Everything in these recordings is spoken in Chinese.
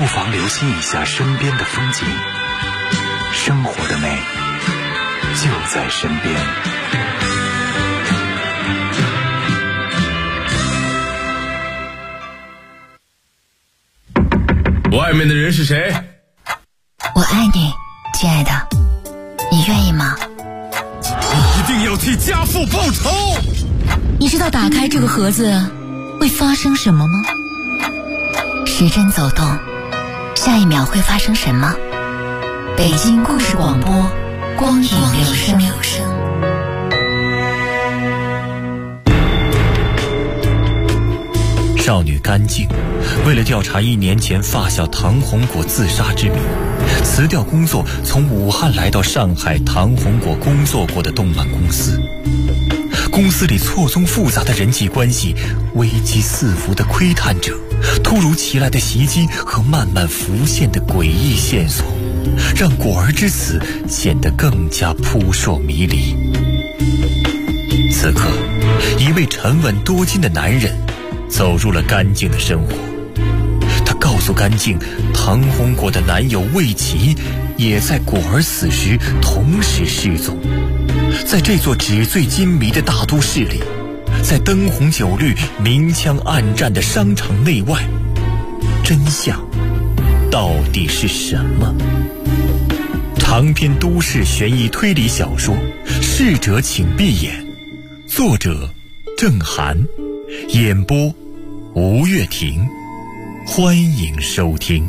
不妨留心一下身边的风景，生活的美就在身边。 外面的人是谁？ 我爱你，亲爱的，你愿意吗？ 你一定要替家父报仇！ 你知道打开这个盒子会发生什么吗？时针走动，下一秒会发生什么？北京故事广播，光影留声。 少女甘静为了调查1年前发小唐红果自杀之谜，辞掉工作，从武汉来到上海唐红果工作过的动漫公司。公司里错综复杂的人际关系，危机四伏的窥探者，突如其来的袭击和慢慢浮现的诡异线索，让果儿之死显得更加扑朔迷离。此刻，一位沉稳多金的男人走入了甘静的生活。他告诉甘静，唐红果的男友魏琪也在果儿死时同时失踪。在这座纸醉金迷的大都市里，在灯红酒绿、明枪暗战的商场内外，真相到底是什么？长篇都市悬疑推理小说《逝者请闭眼》，作者郑涵，演播吴月婷，欢迎收听。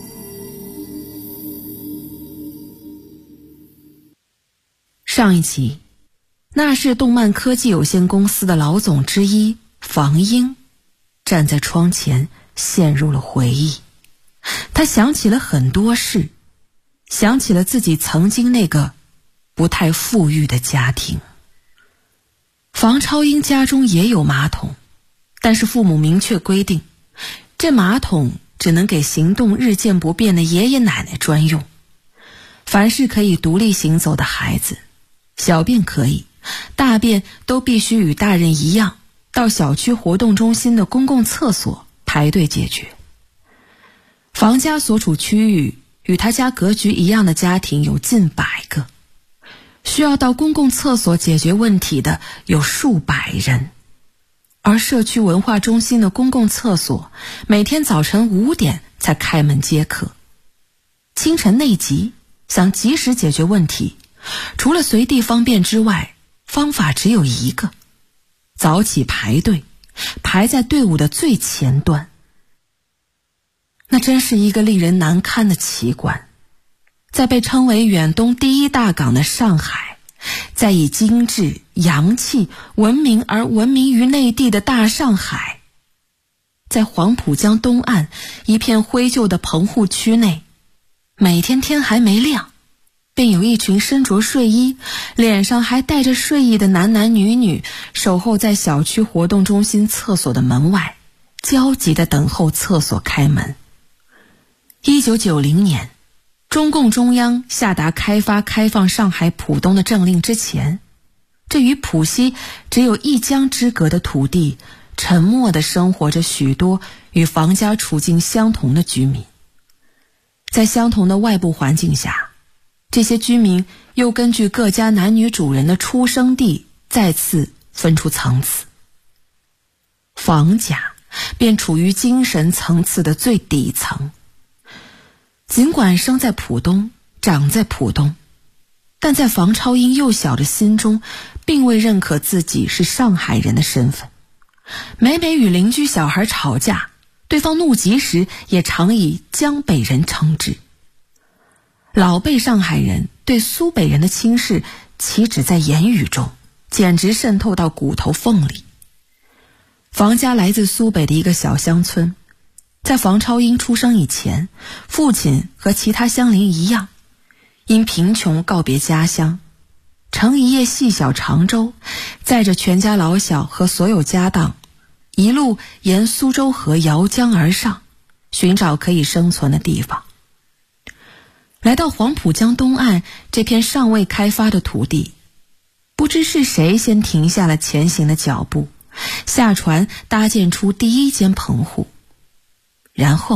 上一集，那是动漫科技有限公司的老总之一房英站在窗前陷入了回忆。他想起了很多事，想起了自己曾经那个不太富裕的家庭。房超英家中也有马桶，但是父母明确规定，这马桶只能给行动日渐不便的爷爷奶奶专用。凡是可以独立行走的孩子，小便可以，大便都必须与大人一样，到小区活动中心的公共厕所排队解决。房家所处区域与他家格局一样的家庭有近100个，需要到公共厕所解决问题的有数百人。而社区文化中心的公共厕所每天早晨5点才开门接客。清晨内急，想及时解决问题，除了随地方便之外，方法只有一个：早起排队，排在队伍的最前端。那真是一个令人难堪的奇观。在被称为远东第一大港的上海，在以精致、洋气、闻名而闻名于内地的大上海，在黄浦江东岸一片灰旧的棚户区内，每天天还没亮，便有一群身着睡衣，脸上还带着睡意的男男女女守候在小区活动中心厕所的门外，焦急地等候厕所开门。1990年，中共中央下达开放上海浦东的政令之前，这与浦西只有一江之隔的土地，沉默地生活着许多与房家处境相同的居民。在相同的外部环境下，这些居民又根据各家男女主人的出生地再次分出层次。房家便处于精神层次的最底层。尽管生在浦东，长在浦东，但在房超英幼小的心中，并未认可自己是上海人的身份。每每与邻居小孩吵架，对方怒极时，也常以江北人称之。老辈上海人对苏北人的轻视，岂止在言语中，简直渗透到骨头缝里。房家来自苏北的一个小乡村，在房超英出生以前，父亲和其他乡邻一样，因贫穷告别家乡，乘一叶细小长舟，载着全家老小和所有家当，一路沿苏州河摇江而上，寻找可以生存的地方。来到黄浦江东岸这片尚未开发的土地，不知是谁先停下了前行的脚步，下船搭建出第一间棚户。然后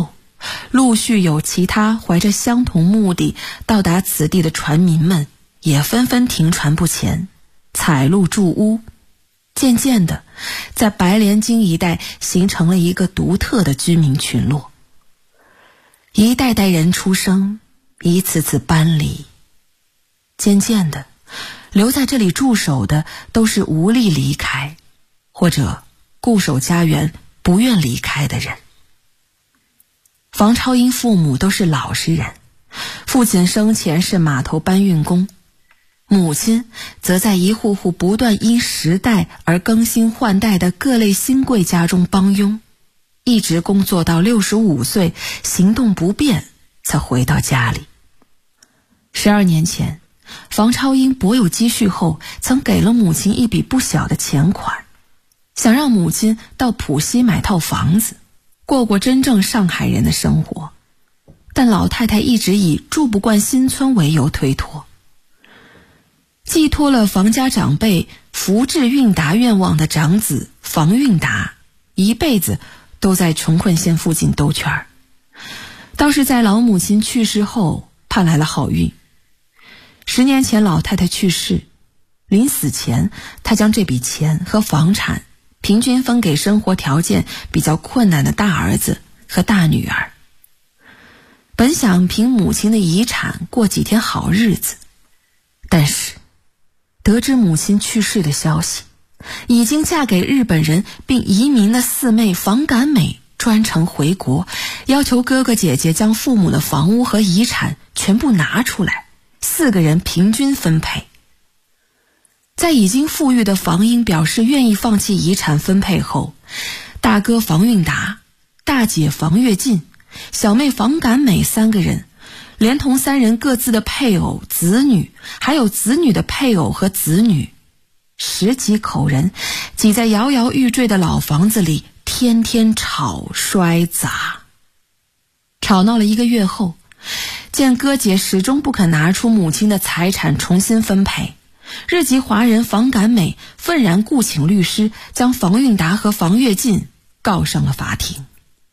陆续有其他怀着相同目的到达此地的船民们也纷纷停船不前，采路筑屋。渐渐的，在白莲津一带形成了一个独特的居民群落。一代代人出生，一次次搬离。渐渐的，留在这里驻守的都是无力离开，或者固守家园不愿离开的人。房超英父母都是老实人，父亲生前是码头搬运工，母亲则在一户户不断因时代而更新换代的各类新贵家中帮佣，一直工作到65岁，行动不便才回到家里。12年前，房超英博有积蓄后，曾给了母亲一笔不小的钱款，想让母亲到浦西买套房子，过过真正上海人的生活，但老太太一直以住不惯新村为由推脱。寄托了房家长辈福至运达愿望的长子房运达，一辈子都在穷困县附近兜圈儿，倒是在老母亲去世后盼来了好运。10年前老太太去世，临死前她将这笔钱和房产平均分给生活条件比较困难的大儿子和大女儿。本想凭母亲的遗产过几天好日子，但是得知母亲去世的消息，已经嫁给日本人并移民的四妹房感美专程回国，要求哥哥姐姐将父母的房屋和遗产全部拿出来，4个人平均分配。在已经富裕的房英表示愿意放弃遗产分配后，大哥房运达、大姐房跃进、小妹房感美3个人，连同3人各自的配偶、子女，还有子女的配偶和子女，10几口人挤在摇摇欲坠的老房子里，天天吵摔砸。吵闹了1个月后，见哥姐始终不肯拿出母亲的财产重新分配，日籍华人房感美愤然雇请律师，将房运达和房跃进告上了法庭。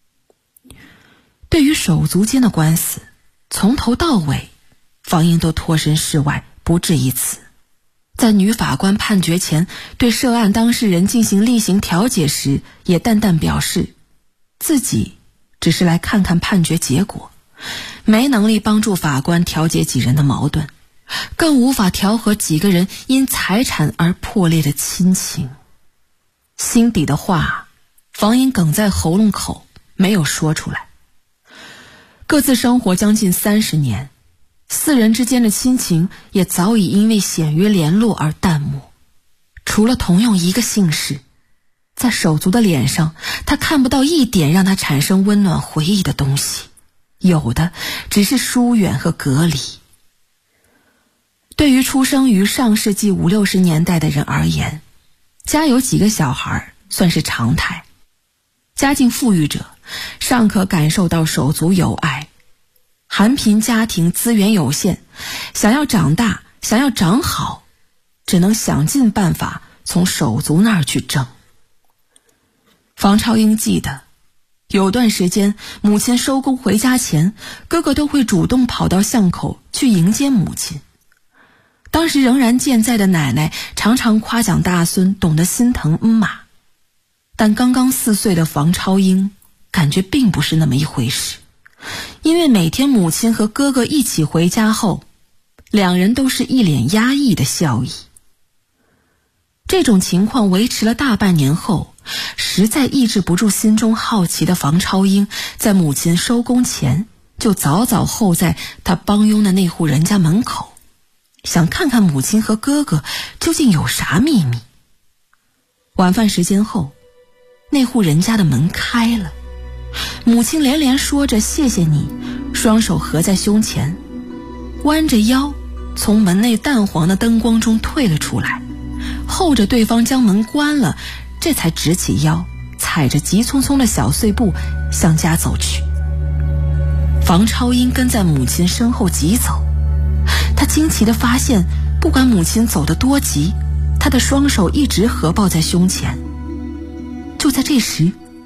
对于手足间的官司，从头到尾房英都脱身事外，不置一词。在女法官判决前对涉案当事人进行例行调解时，也淡淡表示自己只是来看看判决结果，没能力帮助法官调解几人的矛盾，更无法调和几个人因财产而破裂的亲情。心底的话房英哽在喉咙口，没有说出来。各自生活将近30年，4人之间的亲情也早已因为鲜于联络而淡漠。除了同用一个姓氏，在手足的脸上，他看不到一点让他产生温暖回忆的东西，有的只是疏远和隔离。对于出生于上世纪50、60年代的人而言，家有几个小孩算是常态。家境富裕者尚可感受到手足友爱，寒贫家庭资源有限，想要长大，想要长好，只能想尽办法从手足那儿去争。房超英记得，有段时间母亲收工回家前，哥哥都会主动跑到巷口去迎接母亲。当时仍然健在的奶奶常常夸奖大孙懂得心疼妈，但刚刚4岁的房超英感觉并不是那么一回事。因为每天母亲和哥哥一起回家后，2人都是一脸压抑的笑意。这种情况维持了大半年后，实在抑制不住心中好奇的房超英，在母亲收工前就早早候在他帮佣的那户人家门口，想看看母亲和哥哥究竟有啥秘密。晚饭时间后，那户人家的门开了，母亲连连说着谢谢你，双手合在胸前，弯着腰从门内淡黄的灯光中退了出来，候着对方将门关了，这才直起腰，踩着急匆匆的小碎步向家走去。房超英跟在母亲身后急走，他惊奇地发现，不管母亲走得多急，他的双手一直合抱在胸前。就在这时，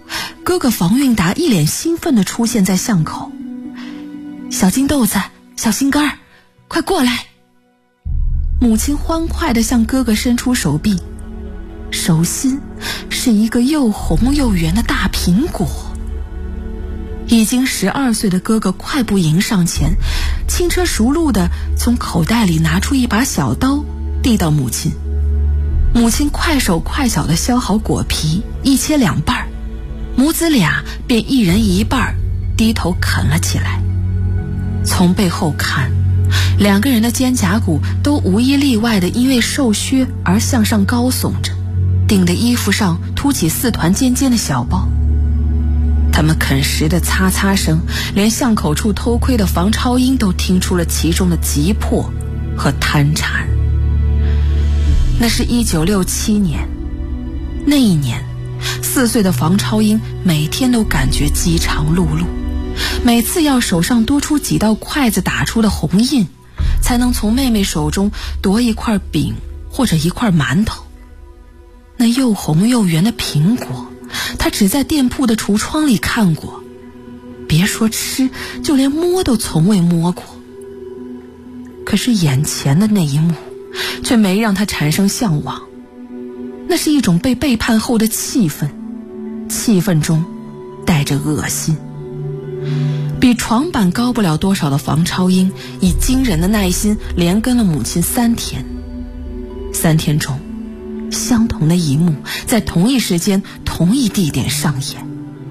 哥哥房运达一脸兴奋地出现在巷口。小金豆子，小心肝儿，快过来！母亲欢快地向哥哥伸出手臂，手心是一个又红又圆的大苹果。已经12岁的哥哥快步迎上前，轻车熟路地从口袋里拿出一把小刀，递到母亲。母亲快手快脚地削好果皮，一切2半，母子俩便一人一半，低头啃了起来。从背后看，2个人的肩胛骨都无一例外的因为瘦削而向上高耸着，顶的衣服上凸起4团尖尖的小包。他们啃食的擦擦声，连巷口处偷窥的房超英都听出了其中的急迫和贪馋。那是1967年，那一年4岁的房超英每天都感觉饥肠辘辘，每次要手上多出几道筷子打出的红印，才能从妹妹手中夺一块饼或者一块馒头。那又红又圆的苹果，他只在店铺的橱窗里看过，别说吃，就连摸都从未摸过。可是眼前的那一幕却没让他产生向往，那是一种被背叛后的气愤，气愤中带着恶心。比床板高不了多少的房超英以惊人的耐心连跟了母亲3天，3天中相同的一幕在同一时间同一地点上演。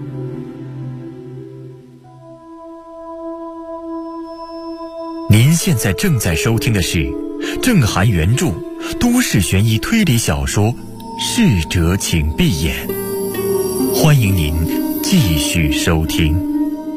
您现在正在收听的是郑涵原著都市悬疑推理小说《逝者请闭眼》，欢迎您继续收听。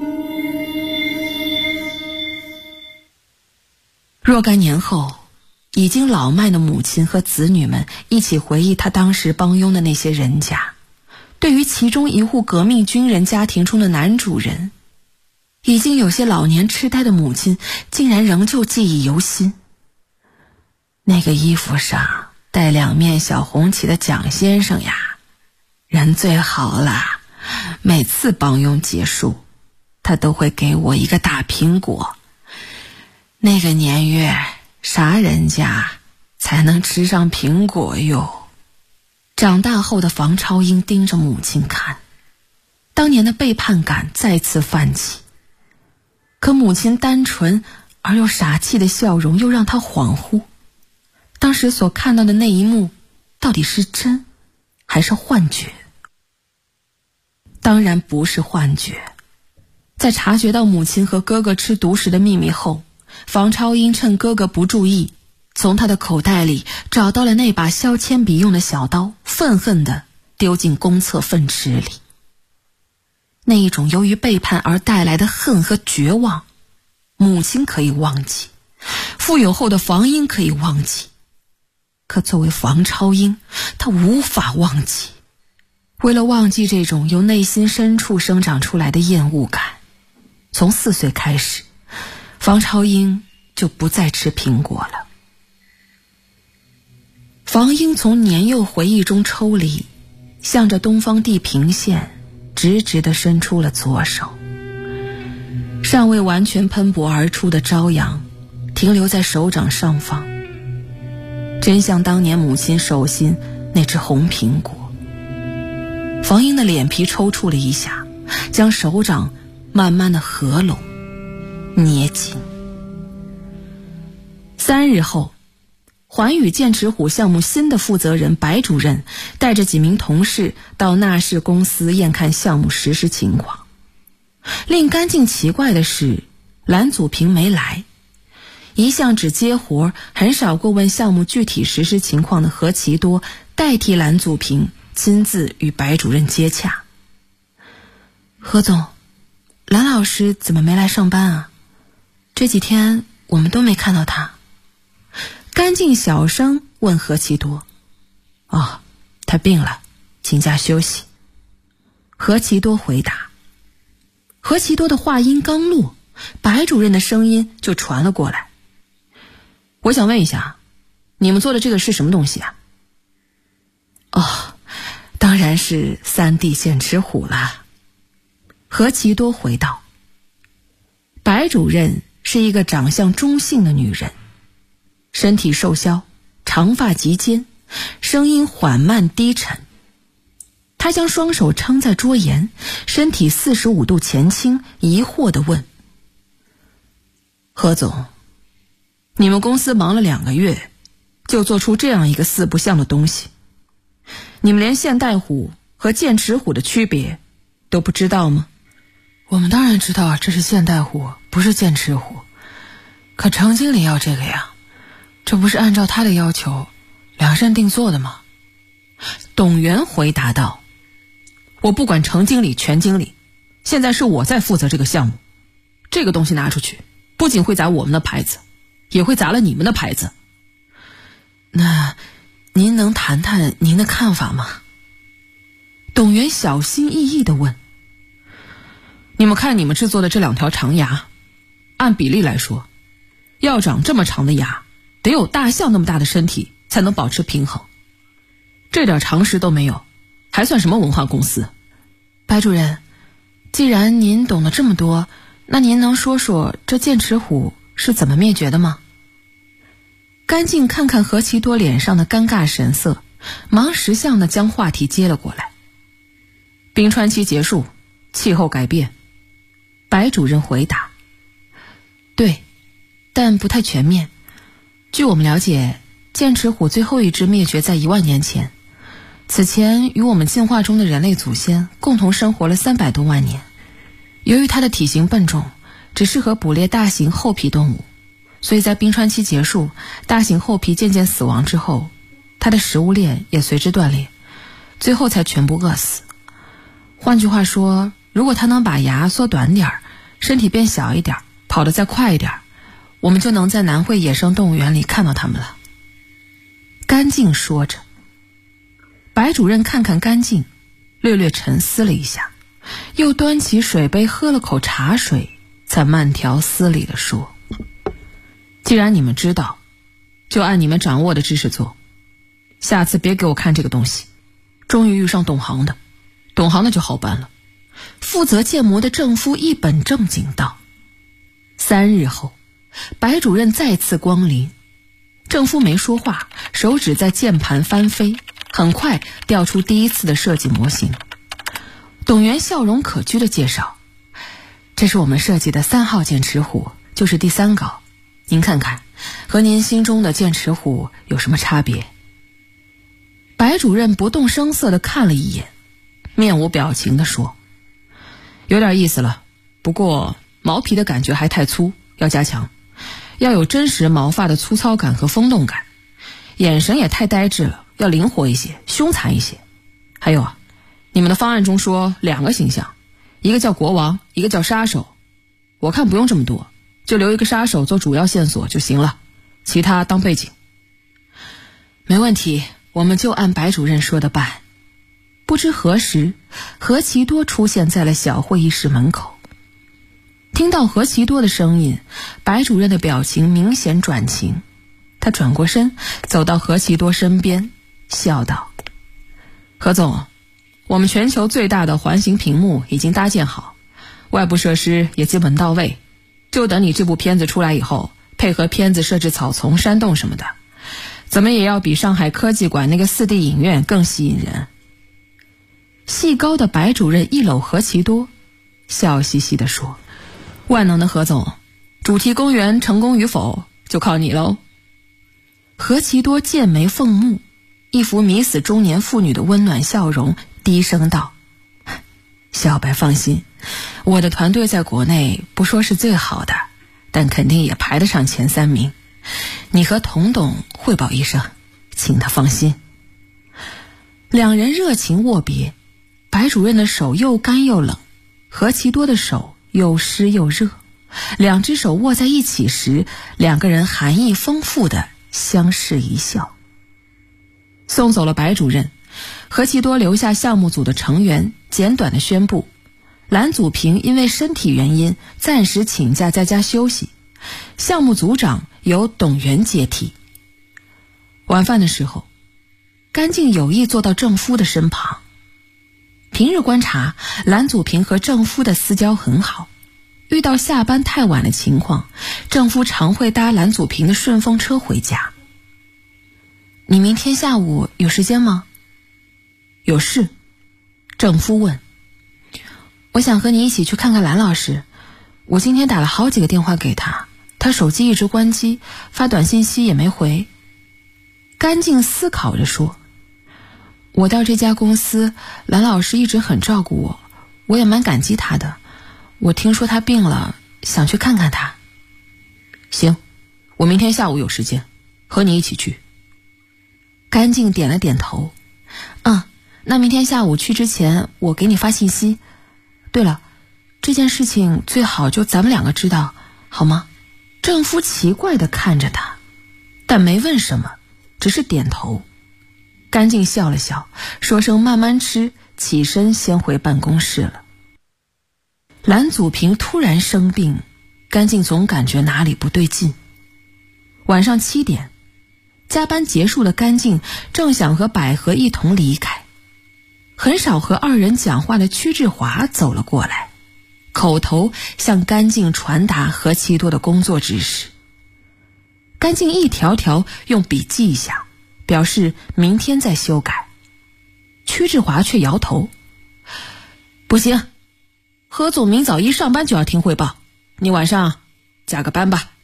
若干年后，已经老迈的母亲和子女们一起回忆他当时帮佣的那些人家，对于其中一户革命军人家庭中的男主人，已经有些老年痴呆的母亲竟然仍旧记忆犹新。那个衣服上带2面小红旗的蒋先生呀，人最好了，每次帮佣结束，他都会给我一个大苹果。那个年月，啥人家才能吃上苹果哟？长大后的房超英盯着母亲看，当年的背叛感再次泛起。可母亲单纯而又傻气的笑容又让他恍惚，当时所看到的那一幕到底是真还是幻觉？当然不是幻觉。在察觉到母亲和哥哥吃独食的秘密后，房超英趁哥哥不注意，从他的口袋里找到了那把削铅笔用的小刀，愤恨地丢进公厕粪池里。那一种由于背叛而带来的恨和绝望，母亲可以忘记，富有后的房英可以忘记，可作为房超英，他无法忘记。为了忘记这种由内心深处生长出来的厌恶感，从4岁开始，房超英就不再吃苹果了。房英从年幼回忆中抽离，向着东方地平线直直地伸出了左手。尚未完全喷薄而出的朝阳停留在手掌上方，真像当年母亲手心那只红苹果。房英的脸皮抽搐了一下，将手掌慢慢地合拢捏紧。3日后，环宇剑齿虎项目新的负责人白主任带着几名同事到纳氏公司验看项目实施情况。令干净奇怪的是，蓝祖平没来。一向只接活，很少过问项目具体实施情况的何其多代替蓝祖平亲自与白主任接洽。何总，蓝老师怎么没来上班啊？这几天我们都没看到他。干净小声问何其多。哦，他病了，请假休息。何其多回答。何其多的话音刚落，白主任的声音就传了过来。我想问一下，你们做的这个是什么东西啊？哦，当然是3D剑齿虎啦。 何其多回道：白主任是一个长相中性的女人，身体瘦削，长发及肩，声音缓慢低沉。她将双手撑在桌沿，身体45度前倾，疑惑地问：何总，你们公司忙了2个月，就做出这样一个四不像的东西，你们连现代虎和剑齿虎的区别都不知道吗？ 我们当然知道这是现代虎，不是剑齿虎，可程经理要这个呀，这不是按照他的要求量身定做的吗？ 董源回答道：我不管程经理全经理，现在是我在负责这个项目，这个东西拿出去不仅会砸我们的牌子，也会砸了你们的牌子。 那您能谈谈您的看法吗？ 董源小心翼翼地问。你们看你们制作的这2条长牙，按比例来说，要长这么长的牙，得有大象那么大的身体才能保持平衡，这点常识都没有，还算什么文化公司？ 白主任，既然您懂得这么多，那您能说说这剑齿虎是怎么灭绝的吗？ 甘静看看何其多脸上的尴尬神色，忙识相地将话题接了过来。冰川期结束，气候改变。白主任回答： 对，但不太全面。据我们了解，剑齿虎最后一只灭绝在1万年前，此前与我们进化中的人类祖先共同生活了300多万年。由于它的体型笨重，只适合捕猎大型厚皮动物，所以在冰川期结束，大型厚皮渐渐死亡之后，它的食物链也随之断裂，最后才全部饿死。换句话说，如果它能把牙缩短点儿，身体变小一点，跑得再快一点，我们就能在南汇野生动物园里看到它们了。 甘静说着。白主任看看甘静，略略沉思了一下，又端起水杯喝了口茶水，才慢条斯理地说：既然你们知道，就按你们掌握的知识做，下次别给我看这个东西。终于遇上懂行的，懂行的就好办了。负责建模的郑夫一本正经道。3日后，白主任再次光临，郑夫没说话，手指在键盘翻飞，很快调出第一次的设计模型。董源笑容可掬地介绍：这是我们设计的3号剑齿虎，就是第3稿，您看看和您心中的剑齿虎有什么差别？白主任不动声色地看了一眼，面无表情地说：有点意思了，不过毛皮的感觉还太粗，要加强，要有真实毛发的粗糙感和风动感，眼神也太呆滞了，要灵活一些，凶残一些。还有啊，你们的方案中说2个形象，一个叫国王，一个叫杀手，我看不用这么多，就留一个杀手做主要线索就行了，其他当背景。没问题，我们就按白主任说的办。不知何时，何其多出现在了小会议室门口。听到何其多的声音，白主任的表情明显转晴，他转过身走到何其多身边，笑道：何总，我们全球最大的环形屏幕已经搭建好，外部设施也基本到位，就等你这部片子出来以后，配合片子设置草丛、山洞什么的，怎么也要比上海科技馆那个4D 影院更吸引人。细高的白主任一搂何其多，笑嘻嘻地说：万能的何总，主题公园成功与否就靠你喽。何其多剑眉凤目，一副迷死中年妇女的温暖笑容，低声道：小白放心，我的团队在国内不说是最好的，但肯定也排得上前3名，你和童董汇报一声，请他放心。2人热情握别，白主任的手又干又冷，何其多的手又湿又热，2只手握在一起时，2个人含义丰富的相视一笑。送走了白主任，何其多留下项目组的成员，简短的宣布蓝祖平因为身体原因暂时请假在家休息，项目组长由董源接替。晚饭的时候，甘静有意坐到郑夫的身旁。 平日观察，蓝祖平和郑夫的私交很好，遇到下班太晚的情况，郑夫常会搭蓝祖平的顺风车回家。你明天下午有时间吗？有事。郑夫问。我想和你一起去看看蓝老师，我今天打了好几个电话给他，他手机一直关机，发短信息也没回。甘静思考着说，我到这家公司，蓝老师一直很照顾我，我也蛮感激他的。我听说他病了，想去看看他。行，我明天下午有时间，和你一起去。甘静点了点头。那明天下午去之前，我给你发信息。对了，这件事情最好就咱们两个知道，好吗？郑夫奇怪地看着他，但没问什么，只是点头。甘静笑了笑，说声慢慢吃，起身先回办公室了。蓝祖平突然生病，甘静总感觉哪里不对劲。晚上7点，加班结束的甘静正想和百合一同离开，很少和二人讲话的屈志华走了过来，口头向甘静传达何其多的工作指示。甘静一条条用笔记一下，表示明天再修改。屈志华却摇头，不行，何总明早一上班就要听汇报，你晚上加个班吧。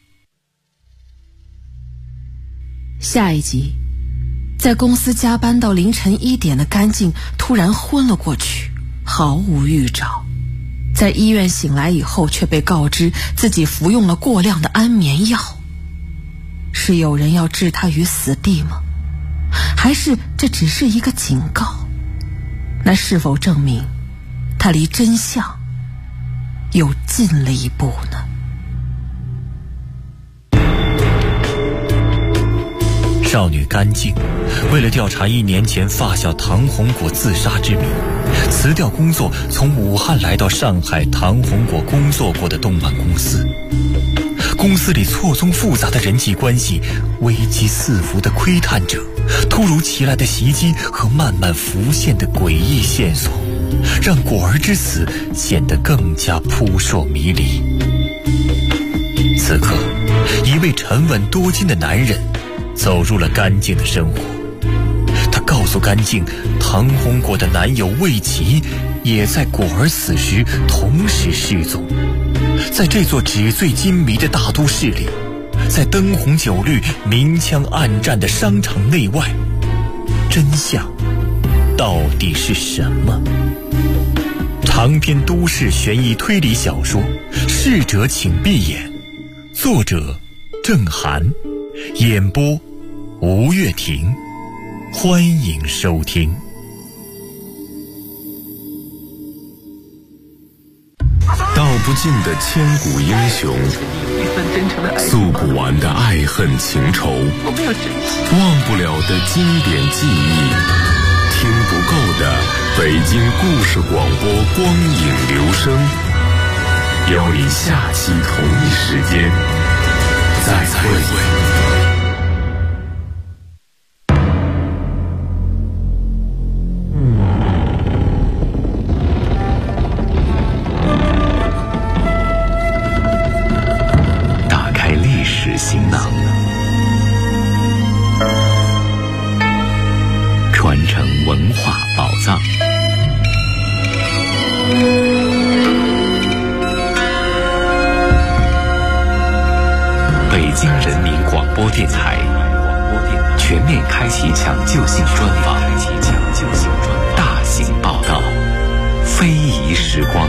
下一集，在公司加班到凌晨1点的甘静突然昏了过去，毫无预兆。在医院醒来以后，却被告知自己服用了过量的安眠药。是有人要置他于死地吗？还是这只是一个警告？那是否证明他离真相又近了一步呢？ 少女甘静为了调查1年前发小唐红果自杀之谜，辞掉工作，从武汉来到上海唐红果工作过的动漫公司。公司里错综复杂的人际关系，危机四伏的窥探者，突如其来的袭击和慢慢浮现的诡异线索，让果儿之死显得更加扑朔迷离。此刻，一位沉稳多金的男人走入了甘静的生活。他告诉甘静，唐红果的男友魏琪也在果儿死时同时失踪。在这座纸醉金迷的大都市里，在灯红酒绿、明枪暗战的商场内外，真相到底是什么？长篇都市悬疑推理小说《逝者请闭眼》，作者郑涵，演播吴月婷，欢迎收听。 道不尽的千古英雄，诉不完的爱恨情仇，忘不了的经典记忆，听不够的北京故事广播光影留声。邀你下期同一时间再会。 行囊，传承文化宝藏。北京人民广播电台全面开启抢救性专访，大型报道，非遗时光。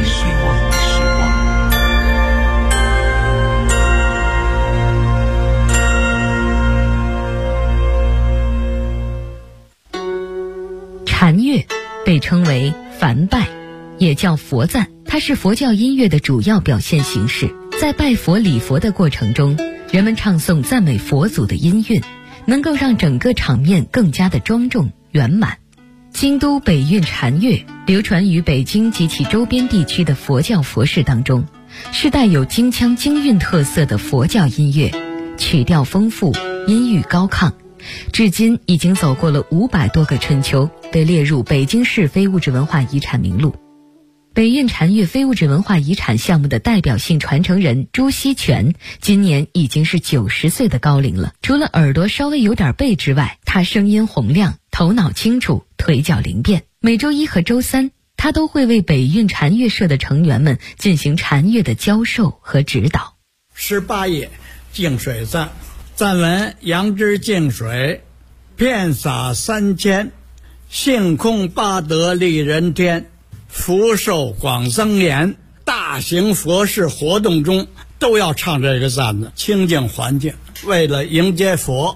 禅乐被称为梵拜，也叫佛赞，它是佛教音乐的主要表现形式。在拜佛礼佛的过程中，人们唱诵赞美佛祖的音韵，能够让整个场面更加的庄重圆满。京都北韵禅乐流传于北京及其周边地区的佛教佛事当中，是带有京腔京韵特色的佛教音乐，曲调丰富，音域高亢， 至今已经走过了500多个春秋，被列入北京市非物质文化遗产名录。北运禅乐非物质文化遗产项目的代表性传承人朱锡全，今年已经是90岁的高龄了。除了耳朵稍微有点背之外，他声音洪亮，头脑清楚，腿脚灵便。每周1和周3，他都会为北运禅乐社的成员们进行禅乐的教授和指导。 18页净水赞，赞文：杨枝净水，遍洒3000，性空八德利人天，福寿广增延。大型佛事活动中都要唱这个赞的，清净环境，为了迎接佛。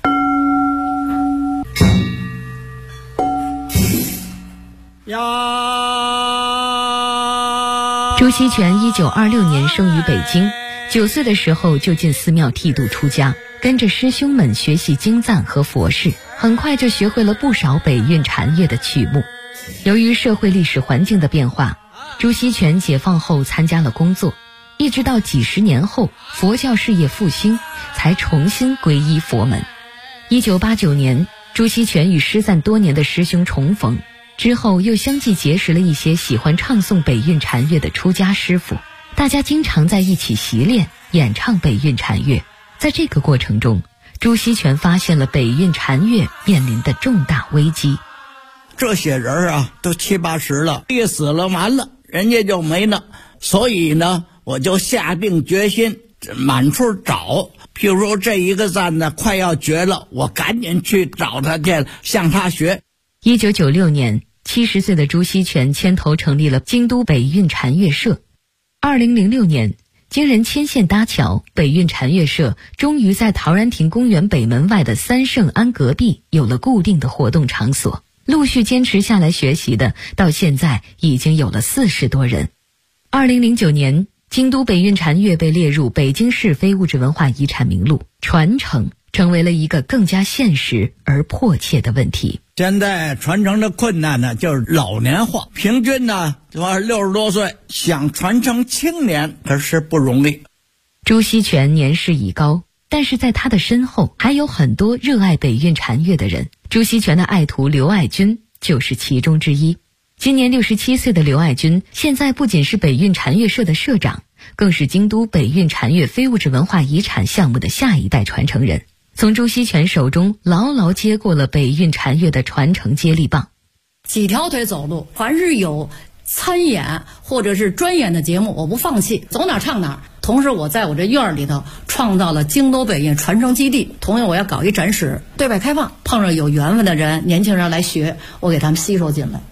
朱锡全1926年生于北京，9岁的时候就进寺庙剃度出家，跟着师兄们学习经赞和佛事，很快就学会了不少北运禅乐的曲目。由于社会历史环境的变化，朱锡全解放后参加了工作，一直到几十年后佛教事业复兴，才重新皈依佛门。1989年，朱锡全与失散多年的师兄重逢，之后又相继结识了一些喜欢唱诵北运禅乐的出家师傅，大家经常在一起习练演唱北运禅乐。在这个过程中，朱锡全发现了北运禅乐面临的重大危机。 这些人啊，都70、80了，一死了完了，人家就没了。所以呢，我就下定决心满处找。譬如说这一个赞呢快要绝了，我赶紧去找他去，向他学。 1996年，70岁的朱锡全牵头成立了京都北运禅乐社。2006年，经人牵线搭桥，北运禅乐社终于在陶然亭公园北门外的三圣庵隔壁有了固定的活动场所。陆续坚持下来学习的，到现在已经有了40多人。2009年，京都北运禅乐被列入北京市非物质文化遗产名录，传承成为了一个更加现实而迫切的问题。 现在传承的困难呢，就是老年化，平均呢60多岁，想传承青年可是不容易。 朱锡全年事已高，但是在他的身后还有很多热爱北运禅乐的人。朱锡全的爱徒刘爱军就是其中之一。今年67岁的刘爱军，现在不仅是北运禅乐社的社长，更是京都北运禅乐非物质文化遗产项目的下一代传承人，从朱锡全手中牢牢接过了北运禅乐的传承接力棒。 几条腿走路，凡是有参演或者是专演的节目，我不放弃，走哪唱哪。同时我在我这院里头创造了京都北运传承基地，同样我要搞一展示，对外开放，碰上有缘分的人，年轻人来学，我给他们吸收进来。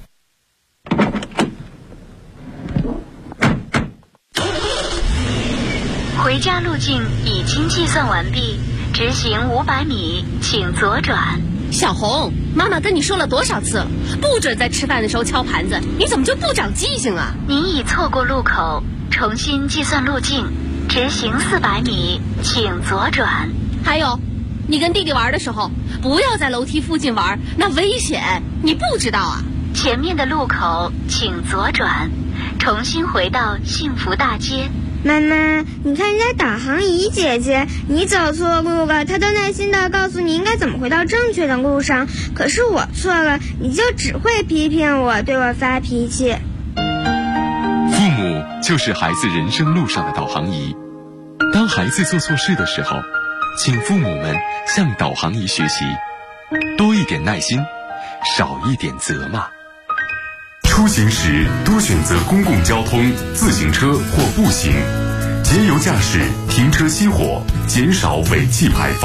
回家路径已经计算完毕，直行500米，请左转。 小红，妈妈跟你说了多少次，不准在吃饭的时候敲盘子，你怎么就不长记性啊？ 您已错过路口，重新计算路径，直行400米，请左转。 还有，你跟弟弟玩的时候，不要在楼梯附近玩，那危险，你不知道啊？ 前面的路口请左转，重新回到幸福大街。 妈妈，你看人家导航仪姐姐，你走错路了，她都耐心地告诉你应该怎么回到正确的路上，可是我错了，你就只会批评我，对我发脾气。 父母就是孩子人生路上的导航仪，当孩子做错事的时候，请父母们向导航仪学习，多一点耐心，少一点责骂。出行时多选择公共交通、自行车或步行，节油驾驶，停车熄火，减少尾气排放。